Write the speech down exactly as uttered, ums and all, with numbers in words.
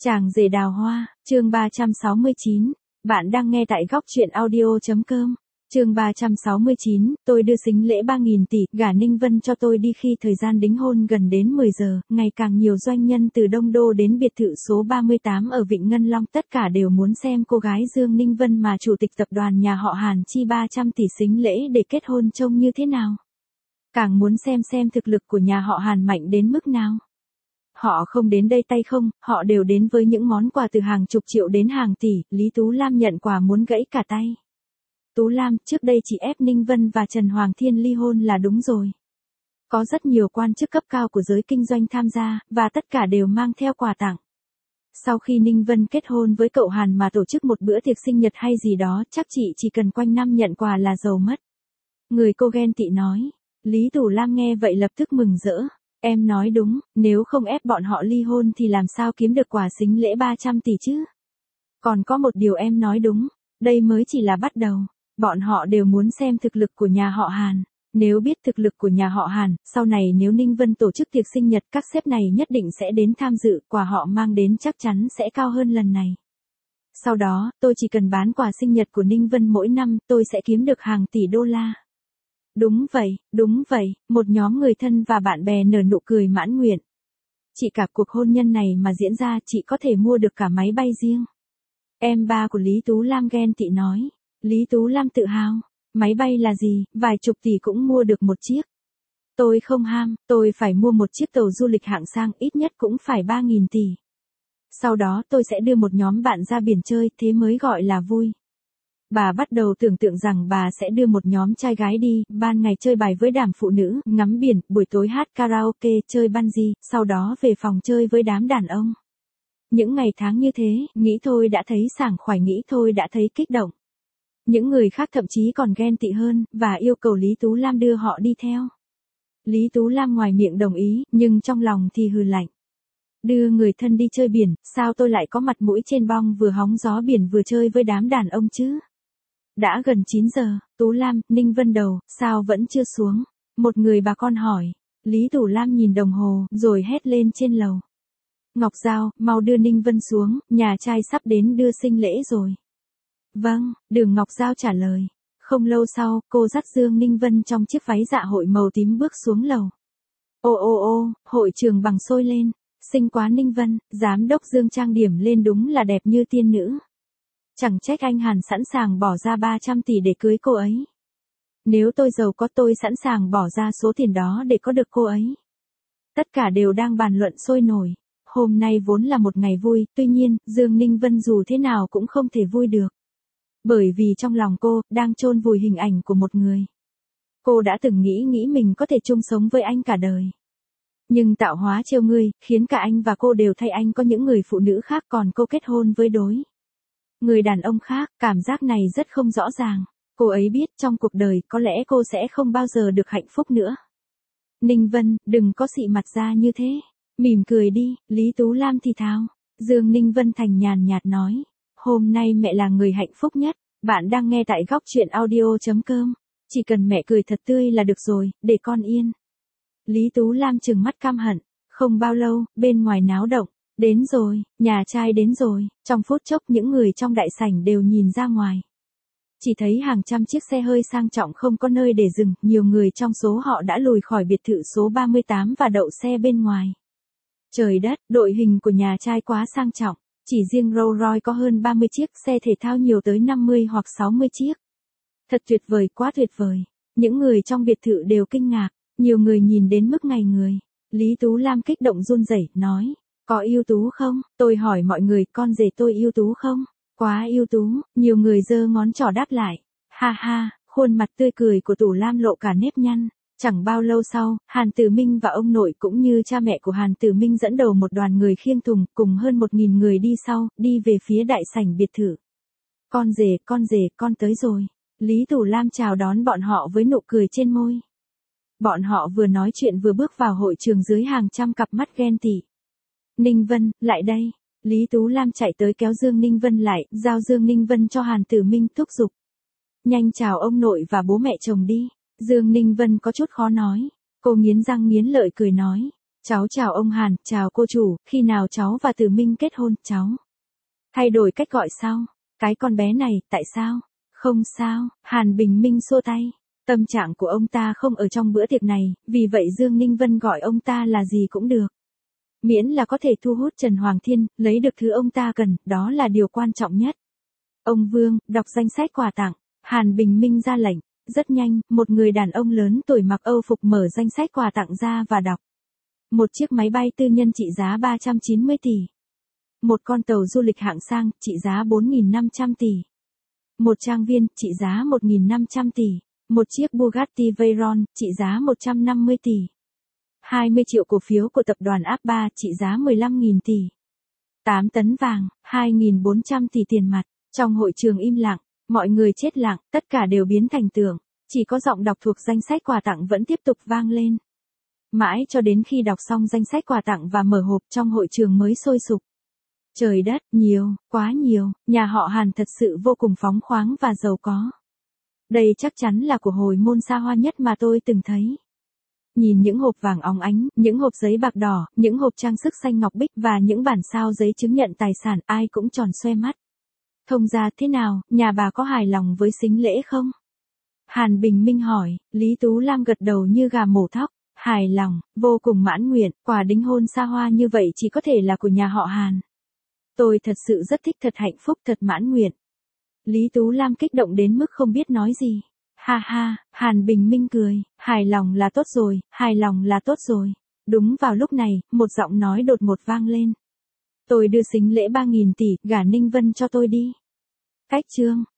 Chàng rể đào hoa, chương ba trăm sáu mươi chín. Bạn đang nghe tại góc truyện audio chấm com. Chương ba trăm sáu mươi chín, tôi đưa sính lễ ba nghìn tỷ, gả Ninh Vân cho tôi đi. Khi thời gian đính hôn gần đến mười giờ, ngày càng nhiều doanh nhân từ Đông Đô đến biệt thự số ba mươi tám ở Vịnh Ngân Long tất cả đều muốn xem cô gái Dương Ninh Vân mà chủ tịch tập đoàn nhà họ Hàn chi ba trăm tỷ sính lễ để kết hôn trông như thế nào. Càng muốn xem xem thực lực của nhà họ Hàn mạnh đến mức nào. Họ không đến đây tay không, họ đều đến với những món quà từ hàng chục triệu đến hàng tỷ. Lý Tú Lam nhận quà muốn gãy cả tay. Tú Lam, trước đây chỉ ép Ninh Vân và Trần Hoàng Thiên ly hôn là đúng rồi. Có rất nhiều quan chức cấp cao của giới kinh doanh tham gia, và tất cả đều mang theo quà tặng. Sau khi Ninh Vân kết hôn với cậu Hàn mà tổ chức một bữa tiệc sinh nhật hay gì đó, chắc chị chỉ cần quanh năm nhận quà là giàu mất. Người cô ghen tị nói. Lý Tú Lam nghe vậy lập tức mừng rỡ. Em nói đúng, nếu không ép bọn họ ly hôn thì làm sao kiếm được quà sính lễ ba trăm tỷ chứ? Còn có một điều em nói đúng, đây mới chỉ là bắt đầu. Bọn họ đều muốn xem thực lực của nhà họ Hàn. Nếu biết thực lực của nhà họ Hàn, sau này nếu Ninh Vân tổ chức tiệc sinh nhật các sếp này nhất định sẽ đến tham dự, quà họ mang đến chắc chắn sẽ cao hơn lần này. Sau đó, tôi chỉ cần bán quà sinh nhật của Ninh Vân mỗi năm, tôi sẽ kiếm được hàng tỷ đô la. Đúng vậy, đúng vậy, một nhóm người thân và bạn bè nở nụ cười mãn nguyện. Chỉ cả cuộc hôn nhân này mà diễn ra chị có thể mua được cả máy bay riêng. Em ba của Lý Tú Lam ghen tị nói. Lý Tú Lam tự hào. Máy bay là gì, vài chục tỷ cũng mua được một chiếc. Tôi không ham, tôi phải mua một chiếc tàu du lịch hạng sang ít nhất cũng phải ba nghìn tỷ. Sau đó tôi sẽ đưa một nhóm bạn ra biển chơi, thế mới gọi là vui. Bà bắt đầu tưởng tượng rằng bà sẽ đưa một nhóm trai gái đi, ban ngày chơi bài với đám phụ nữ, ngắm biển, buổi tối hát karaoke, chơi bungee, sau đó về phòng chơi với đám đàn ông. Những ngày tháng như thế, nghĩ thôi đã thấy sảng khoái, nghĩ thôi đã thấy kích động. Những người khác thậm chí còn ghen tị hơn, và yêu cầu Lý Tú Lam đưa họ đi theo. Lý Tú Lam ngoài miệng đồng ý, nhưng trong lòng thì hừ lạnh. Đưa người thân đi chơi biển, sao tôi lại có mặt mũi trên bong vừa hóng gió biển vừa chơi với đám đàn ông chứ? Đã gần chín giờ, Tú Lam, Ninh Vân đâu, sao vẫn chưa xuống? Một người bà con hỏi. Lý Tú Lam nhìn đồng hồ, rồi hét lên trên lầu. Ngọc Giao, mau đưa Ninh Vân xuống, nhà trai sắp đến đưa sinh lễ rồi. Vâng, Đường Ngọc Giao trả lời. Không lâu sau, cô dắt Dương Ninh Vân trong chiếc váy dạ hội màu tím bước xuống lầu. Ô ô ô, hội trường bằng sôi lên. Xinh quá Ninh Vân, giám đốc Dương trang điểm lên đúng là đẹp như tiên nữ. Chẳng trách anh Hàn sẵn sàng bỏ ra ba trăm tỷ để cưới cô ấy. Nếu tôi giàu có tôi sẵn sàng bỏ ra số tiền đó để có được cô ấy. Tất cả đều đang bàn luận sôi nổi. Hôm nay vốn là một ngày vui, tuy nhiên, Dương Ninh Vân dù thế nào cũng không thể vui được. Bởi vì trong lòng cô, đang chôn vùi hình ảnh của một người. Cô đã từng nghĩ nghĩ mình có thể chung sống với anh cả đời. Nhưng tạo hóa trêu ngươi, khiến cả anh và cô đều thay anh có những người phụ nữ khác, còn cô kết hôn với đối người đàn ông khác. Cảm giác này rất không rõ ràng. Cô ấy biết trong cuộc đời có lẽ cô sẽ không bao giờ được hạnh phúc nữa. Ninh Vân, đừng có xị mặt ra như thế. Mỉm cười đi, Lý Tú Lam thì thào. Dương Ninh Vân thành nhàn nhạt nói. Hôm nay mẹ là người hạnh phúc nhất. Bạn đang nghe tại góc truyện audio chấm com. Chỉ cần mẹ cười thật tươi là được rồi, để con yên. Lý Tú Lam trừng mắt căm hận. Không bao lâu, bên ngoài náo động. Đến rồi, nhà trai đến rồi. Trong phút chốc những người trong đại sảnh đều nhìn ra ngoài. Chỉ thấy hàng trăm chiếc xe hơi sang trọng không có nơi để dừng. Nhiều người trong số họ đã lùi khỏi biệt thự số ba mươi tám và đậu xe bên ngoài. Trời đất, đội hình của nhà trai quá sang trọng. Chỉ riêng Rolls Royce có hơn ba mươi chiếc, xe thể thao nhiều tới năm mươi hoặc sáu mươi chiếc. Thật tuyệt vời, quá tuyệt vời. Những người trong biệt thự đều kinh ngạc. Nhiều người nhìn đến mức ngây người. Lý Tú Lam kích động run rẩy, nói. Có ưu tú không? Tôi hỏi mọi người, con rể tôi ưu tú không? Quá ưu tú, nhiều người giơ ngón trỏ đáp lại. Ha ha, khuôn mặt tươi cười của Tú Lam lộ cả nếp nhăn. Chẳng bao lâu sau, Hàn Tử Minh và ông nội cũng như cha mẹ của Hàn Tử Minh dẫn đầu một đoàn người khiêng thùng, cùng hơn một nghìn người đi sau, đi về phía đại sảnh biệt thự. Con rể, con rể, con tới rồi. Lý Tú Lam chào đón bọn họ với nụ cười trên môi. Bọn họ vừa nói chuyện vừa bước vào hội trường dưới hàng trăm cặp mắt ghen tị. Ninh Vân, lại đây. Lý Tú Lam chạy tới kéo Dương Ninh Vân lại, giao Dương Ninh Vân cho Hàn Tử Minh thúc giục. Nhanh chào ông nội và bố mẹ chồng đi. Dương Ninh Vân có chút khó nói. Cô nghiến răng nghiến lợi cười nói. Cháu chào ông Hàn, chào cô chủ, khi nào cháu và Tử Minh kết hôn, cháu? Thay đổi cách gọi sau. Cái con bé này, tại sao? Không sao, Hàn Bình Minh xua tay. Tâm trạng của ông ta không ở trong bữa tiệc này, vì vậy Dương Ninh Vân gọi ông ta là gì cũng được. Miễn là có thể thu hút Trần Hoàng Thiên, lấy được thứ ông ta cần, đó là điều quan trọng nhất. Ông Vương, đọc danh sách quà tặng. Hàn Bình Minh ra lệnh. Rất nhanh, một người đàn ông lớn tuổi mặc Âu phục mở danh sách quà tặng ra và đọc. Một chiếc máy bay tư nhân trị giá ba trăm chín mươi tỷ. Một con tàu du lịch hạng sang, trị giá bốn nghìn năm trăm tỷ. Một trang viên, trị giá một nghìn năm trăm tỷ. Một chiếc Bugatti Veyron, trị giá một trăm năm mươi tỷ. hai mươi triệu cổ phiếu của tập đoàn ép ba, trị giá mười lăm nghìn tỷ. tám tấn vàng, hai nghìn bốn trăm tỷ tiền mặt. Trong hội trường im lặng, mọi người chết lặng, tất cả đều biến thành tưởng. Chỉ có giọng đọc thuộc danh sách quà tặng vẫn tiếp tục vang lên. Mãi cho đến khi đọc xong danh sách quà tặng và mở hộp trong hội trường mới sôi sục. Trời đất, nhiều, quá nhiều, nhà họ Hàn thật sự vô cùng phóng khoáng và giàu có. Đây chắc chắn là của hồi môn xa hoa nhất mà tôi từng thấy. Nhìn những hộp vàng óng ánh, những hộp giấy bạc đỏ, những hộp trang sức xanh ngọc bích và những bản sao giấy chứng nhận tài sản, ai cũng tròn xoe mắt. Thông ra thế nào, nhà bà có hài lòng với sính lễ không? Hàn Bình Minh hỏi, Lý Tú Lam gật đầu như gà mổ thóc. Hài lòng, vô cùng mãn nguyện, quà đính hôn xa hoa như vậy chỉ có thể là của nhà họ Hàn. Tôi thật sự rất thích, thật hạnh phúc, thật mãn nguyện. Lý Tú Lam kích động đến mức không biết nói gì. Ha ha, Hàn Bình Minh cười, hài lòng là tốt rồi, hài lòng là tốt rồi. Đúng vào lúc này, một giọng nói đột ngột vang lên. Tôi đưa sính lễ ba nghìn tỷ, gả Ninh Vân cho tôi đi. Cách chương.